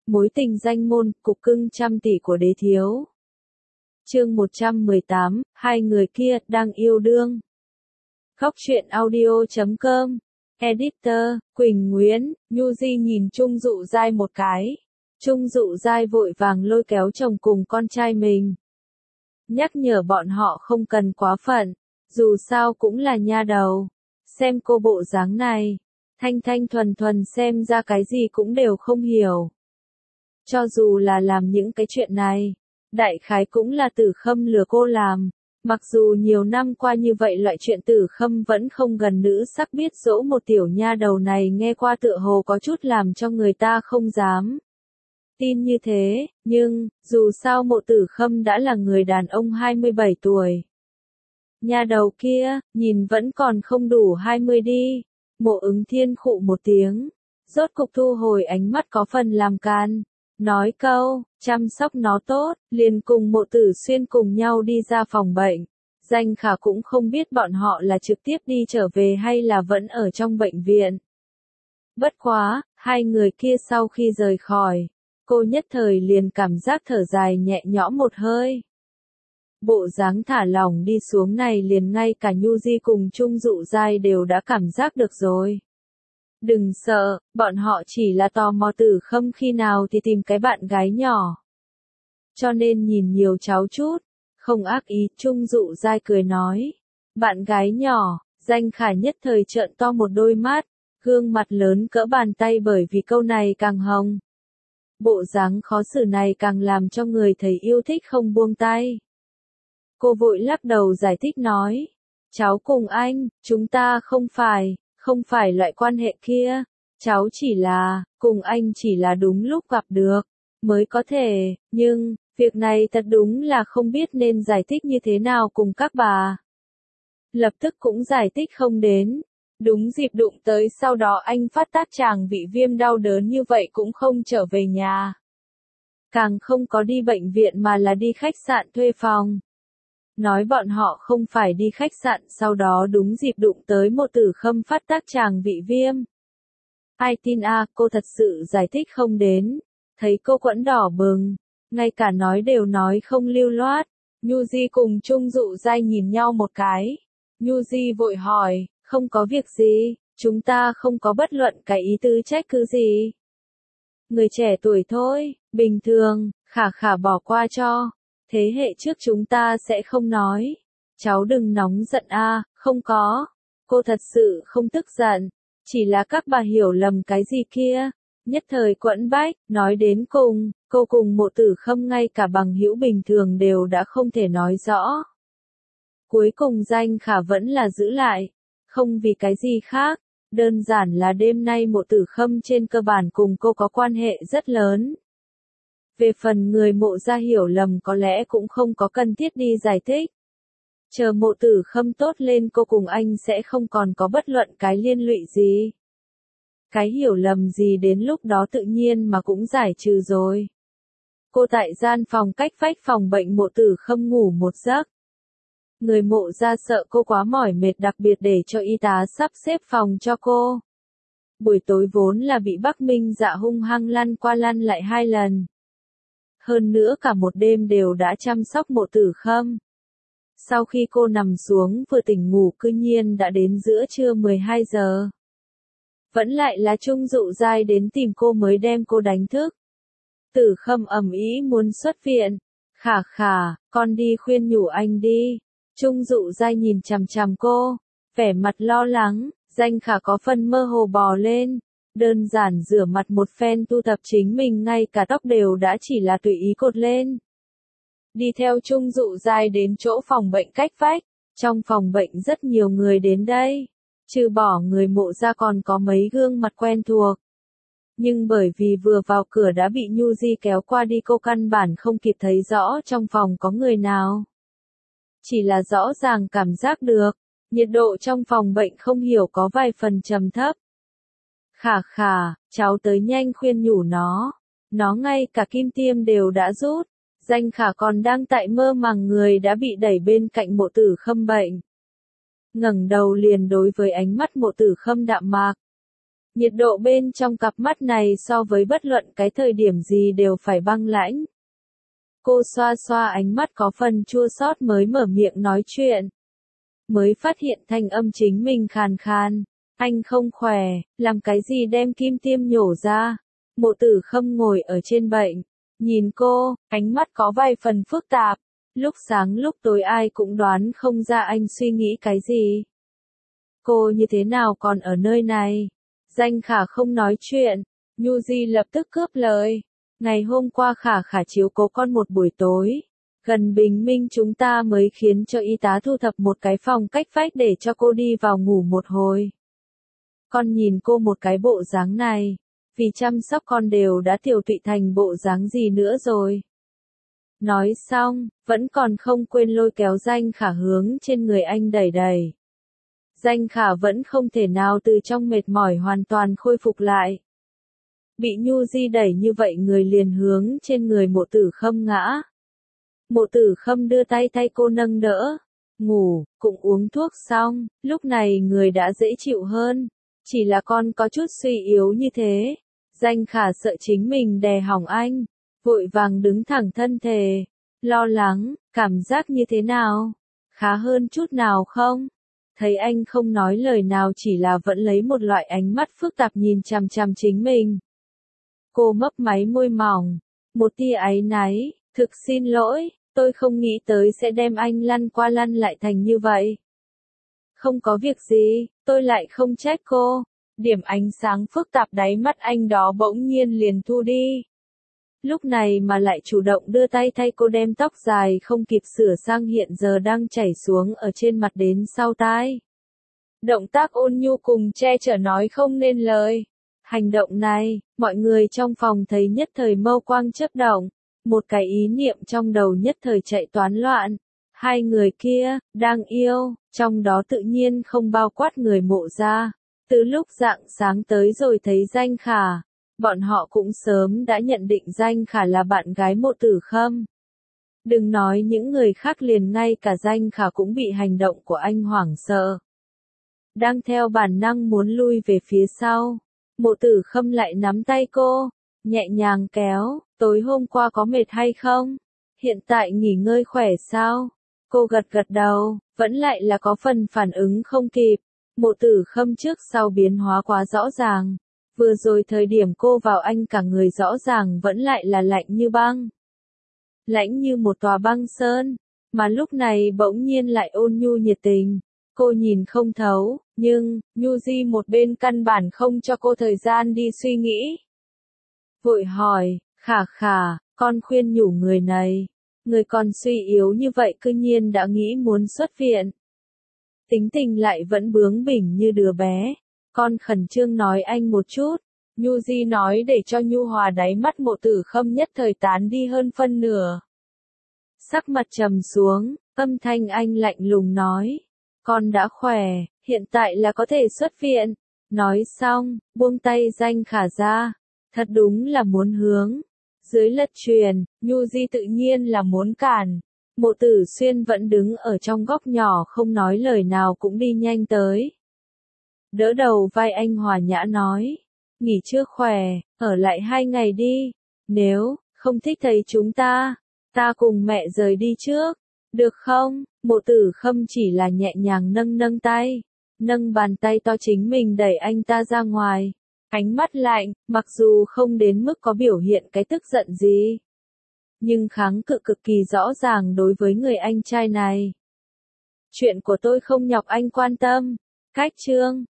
Mối tình danh môn, cục cưng trăm tỷ của đế thiếu. Chương 118, hai người kia đang yêu đương. Khóc chuyện audio.com. Editor, Quỳnh Nguyễn. Nhu Di nhìn Trung Dụ Giai một cái. Trung Dụ Giai vội vàng lôi kéo chồng cùng con trai mình. Nhắc nhở bọn họ không cần quá phận, dù sao cũng là nha đầu. Xem cô bộ dáng này, thanh thanh thuần thuần xem ra cái gì cũng đều không hiểu. Cho dù là làm những cái chuyện này, đại khái cũng là Tử Khâm lừa cô làm. Mặc dù nhiều năm qua như vậy loại chuyện Tử Khâm vẫn không gần nữ sắc biết dỗ một tiểu nha đầu này nghe qua tựa hồ có chút làm cho người ta không dám tin như thế, nhưng, dù sao Mộ Tử Khâm đã là người đàn ông 27 tuổi. Nha đầu kia, nhìn vẫn còn không đủ 20 đi. Mộ Ứng Thiên khụ một tiếng, rốt cục thu hồi ánh mắt có phần làm can. Nói câu, chăm sóc nó tốt, liền cùng Mộ Tử Xuyên cùng nhau đi ra phòng bệnh. Danh Khả cũng không biết bọn họ là trực tiếp đi trở về hay là vẫn ở trong bệnh viện. Bất quá, hai người kia sau khi rời khỏi, cô nhất thời liền cảm giác thở dài nhẹ nhõm một hơi. Bộ dáng thả lỏng đi xuống này liền ngay cả Nhu Di cùng Trung Dụ Giai đều đã cảm giác được rồi. Đừng sợ, bọn họ chỉ là tò mò Tử Khâm khi nào thì tìm cái bạn gái nhỏ. Cho nên nhìn nhiều cháu chút, không ác ý, Trung Dụ Giai cười nói. Bạn gái nhỏ, Danh Khả nhất thời trợn to một đôi mắt, gương mặt lớn cỡ bàn tay bởi vì câu này càng hồng. Bộ dáng khó xử này càng làm cho người thấy yêu thích không buông tay. Cô vội lắc đầu giải thích nói. Cháu cùng anh, chúng ta không phải loại quan hệ kia. Cháu chỉ là, cùng anh chỉ là đúng lúc gặp được, mới có thể, nhưng, việc này thật đúng là không biết nên giải thích như thế nào cùng các bà. Lập tức cũng giải thích không đến. Đúng dịp đụng tới sau đó anh phát tác chàng bị viêm đau đớn như vậy cũng không trở về nhà. Càng không có đi bệnh viện mà là đi khách sạn thuê phòng. Nói bọn họ không phải đi khách sạn sau đó đúng dịp đụng tới Mộ Tử Khâm phát tác chàng bị viêm. Ai tin a, cô thật sự giải thích không đến. Thấy cô quẫn đỏ bừng, ngay cả nói đều nói không lưu loát. Nhu Di cùng Trung Dụ Giai nhìn nhau một cái. Nhu Di vội hỏi, không có việc gì, chúng ta không có bất luận cái ý tứ trách cứ gì. Người trẻ tuổi thôi, bình thường, Khả bỏ qua cho. Thế hệ trước chúng ta sẽ không nói. Cháu đừng nóng giận a, không có. Cô thật sự không tức giận. Chỉ là các bà hiểu lầm cái gì kia. Nhất thời quẫn bách, nói đến cùng, cô cùng Mộ Tử Khâm ngay cả bằng hữu bình thường đều đã không thể nói rõ. Cuối cùng Danh Khả vẫn là giữ lại. Không vì cái gì khác. Đơn giản là đêm nay Mộ Tử Khâm trên cơ bản cùng cô có quan hệ rất lớn. Về phần người Mộ gia hiểu lầm có lẽ cũng không có cần thiết đi giải thích. Chờ Mộ Tử Khâm tốt lên cô cùng anh sẽ không còn có bất luận cái liên lụy gì. Cái hiểu lầm gì đến lúc đó tự nhiên mà cũng giải trừ rồi. Cô tại gian phòng cách vách phòng bệnh Mộ Tử Khâm ngủ một giấc. Người Mộ gia sợ cô quá mỏi mệt đặc biệt để cho y tá sắp xếp phòng cho cô. Buổi tối vốn là bị Bắc Minh Dạ hung hăng lăn qua lăn lại 2 lần. Hơn nữa cả một đêm đều đã chăm sóc Mộ Tử Khâm. Sau khi cô nằm xuống vừa tỉnh ngủ cư nhiên đã đến giữa trưa 12 giờ. Vẫn lại là Trung Dụ Giai đến tìm cô mới đem cô đánh thức. Tử Khâm ầm ĩ muốn xuất viện. Khả, con đi khuyên nhủ anh đi. Trung Dụ Giai nhìn chằm chằm cô, vẻ mặt lo lắng, Danh Khả có phần mơ hồ bò lên. Đơn giản rửa mặt một phen tu tập chính mình ngay cả tóc đều đã chỉ là tùy ý cột lên. Đi theo Trung Dụ Giai đến chỗ phòng bệnh cách vách, trong phòng bệnh rất nhiều người đến đây. Trừ bỏ người Mộ ra còn có mấy gương mặt quen thuộc. Nhưng bởi vì vừa vào cửa đã bị Nhu Di kéo qua đi cô căn bản không kịp thấy rõ trong phòng có người nào. Chỉ là rõ ràng cảm giác được, nhiệt độ trong phòng bệnh không hiểu có vài phần trầm thấp. Khả, cháu tới nhanh khuyên nhủ nó. Nó ngay cả kim tiêm đều đã rút. Danh Khả còn đang tại mơ màng người đã bị đẩy bên cạnh Mộ Tử Khâm bệnh. Ngẩng đầu liền đối với ánh mắt Mộ Tử Khâm đạm mạc. Nhiệt độ bên trong cặp mắt này so với bất luận cái thời điểm gì đều phải băng lãnh. Cô xoa xoa ánh mắt có phần chua xót mới mở miệng nói chuyện. Mới phát hiện thanh âm chính mình khàn khàn. Anh không khỏe, làm cái gì đem kim tiêm nhổ ra. Mộ Tử Khâm ngồi ở trên bệnh. Nhìn cô, ánh mắt có vài phần phức tạp. Lúc sáng lúc tối ai cũng đoán không ra anh suy nghĩ cái gì. Cô như thế nào còn ở nơi này? Danh Khả không nói chuyện. Nhu Di lập tức cướp lời. Ngày hôm qua Khả Khả chiếu cố con một buổi tối. Gần bình minh chúng ta mới khiến cho y tá thu thập một cái phòng cách vách để cho cô đi vào ngủ một hồi. Con nhìn cô một cái bộ dáng này. Vì chăm sóc con đều đã tiểu tụy thành bộ dáng gì nữa rồi. Nói xong, vẫn còn không quên lôi kéo Danh Khả hướng trên người anh đẩy đẩy. Danh Khả vẫn không thể nào từ trong mệt mỏi hoàn toàn khôi phục lại. Bị Nhu Di đẩy như vậy người liền hướng trên người Mộ Tử Khâm ngã. Mộ Tử Khâm đưa tay thay cô nâng đỡ. Ngủ, cũng uống thuốc xong, lúc này người đã dễ chịu hơn. Chỉ là con có chút suy yếu như thế. Danh Khả sợ chính mình đè hỏng anh. Vội vàng đứng thẳng thân thể. Lo lắng, cảm giác như thế nào? Khá hơn chút nào không? Thấy anh không nói lời nào chỉ là vẫn lấy một loại ánh mắt phức tạp nhìn chằm chằm chính mình. Cô mấp máy môi mỏng. Một tia áy náy, thực xin lỗi, tôi không nghĩ tới sẽ đem anh lăn qua lăn lại thành như vậy. Không có việc gì, tôi lại không trách cô. Điểm ánh sáng phức tạp đáy mắt anh đó bỗng nhiên liền thu đi. Lúc này mà lại chủ động đưa tay thay cô đem tóc dài không kịp sửa sang hiện giờ đang chảy xuống ở trên mặt đến sau tai. Động tác ôn nhu cùng che chở nói không nên lời. Hành động này, mọi người trong phòng thấy nhất thời mâu quang chớp động. Một cái ý niệm trong đầu nhất thời chạy toán loạn. Hai người kia, đang yêu, trong đó tự nhiên không bao quát người Mộ gia. Từ lúc rạng sáng tới rồi thấy Danh Khả, bọn họ cũng sớm đã nhận định Danh Khả là bạn gái Mộ Tử Khâm. Đừng nói những người khác liền ngay cả Danh Khả cũng bị hành động của anh hoảng sợ. Đang theo bản năng muốn lui về phía sau. Mộ Tử Khâm lại nắm tay cô, nhẹ nhàng kéo, tối hôm qua có mệt hay không? Hiện tại nghỉ ngơi khỏe sao? Cô gật gật đầu, vẫn lại là có phần phản ứng không kịp. Mộ Tử Khâm trước sau biến hóa quá rõ ràng. Vừa rồi thời điểm cô vào anh cả người rõ ràng vẫn lại là lạnh như băng. Lạnh như một tòa băng sơn, mà lúc này bỗng nhiên lại ôn nhu nhiệt tình. Cô nhìn không thấu, nhưng, Nhu Di một bên căn bản không cho cô thời gian đi suy nghĩ. Vội hỏi, Khả Khả, con khuyên nhủ người này. Người còn suy yếu như vậy cư nhiên đã nghĩ muốn xuất viện. Tính tình lại vẫn bướng bỉnh như đứa bé. Con khẩn trương nói anh một chút. Nhu Di nói để cho nhu hòa đáy mắt Mộ Tử Khâm nhất thời tán đi hơn phân nửa. Sắc mặt trầm xuống, âm thanh anh lạnh lùng nói. Con đã khỏe, hiện tại là có thể xuất viện. Nói xong, buông tay Danh Khả ra. Thật đúng là muốn hướng. Dưới lật truyền, Nhu Di tự nhiên là muốn cản. Mộ Tử Xuyên vẫn đứng ở trong góc nhỏ không nói lời nào cũng đi nhanh tới. Đỡ đầu vai anh hòa nhã nói. Nghỉ chưa khỏe, ở lại 2 ngày đi. Nếu không thích thấy chúng ta cùng mẹ rời đi trước. Được không? Mộ Tử Khâm chỉ là nhẹ nhàng nâng tay. Nâng bàn tay to chính mình đẩy anh ta ra ngoài. Ánh mắt lạnh, mặc dù không đến mức có biểu hiện cái tức giận gì. Nhưng kháng cự cực kỳ rõ ràng đối với người anh trai này. Chuyện của tôi không nhọc anh quan tâm. Cách chương